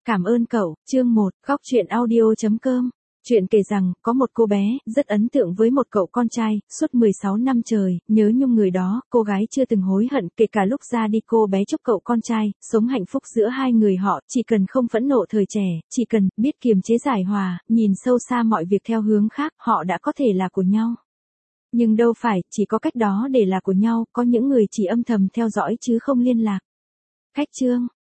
Cảm ơn cậu, chương 1, góc truyện audio.com. Chuyện kể rằng, có một cô bé, rất ấn tượng với một cậu con trai, suốt 16 năm trời, nhớ nhung người đó, cô gái chưa từng hối hận, kể cả lúc ra đi cô bé chúc cậu con trai, sống hạnh phúc giữa hai người họ, chỉ cần không phẫn nộ thời trẻ, chỉ cần, biết kiềm chế giải hòa, nhìn sâu xa mọi việc theo hướng khác, họ đã có thể là của nhau. Nhưng đâu phải, chỉ có cách đó để là của nhau, có những người chỉ âm thầm theo dõi chứ không liên lạc. Cách chương